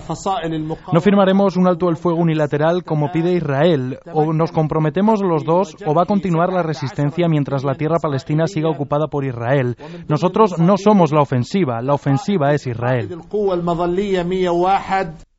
No firmaremos un alto el fuego unilateral como pide Israel. O nos comprometemos los dos o va a continuar la resistencia mientras la tierra palestina siga ocupada por Israel. Nosotros no somos la ofensiva es Israel.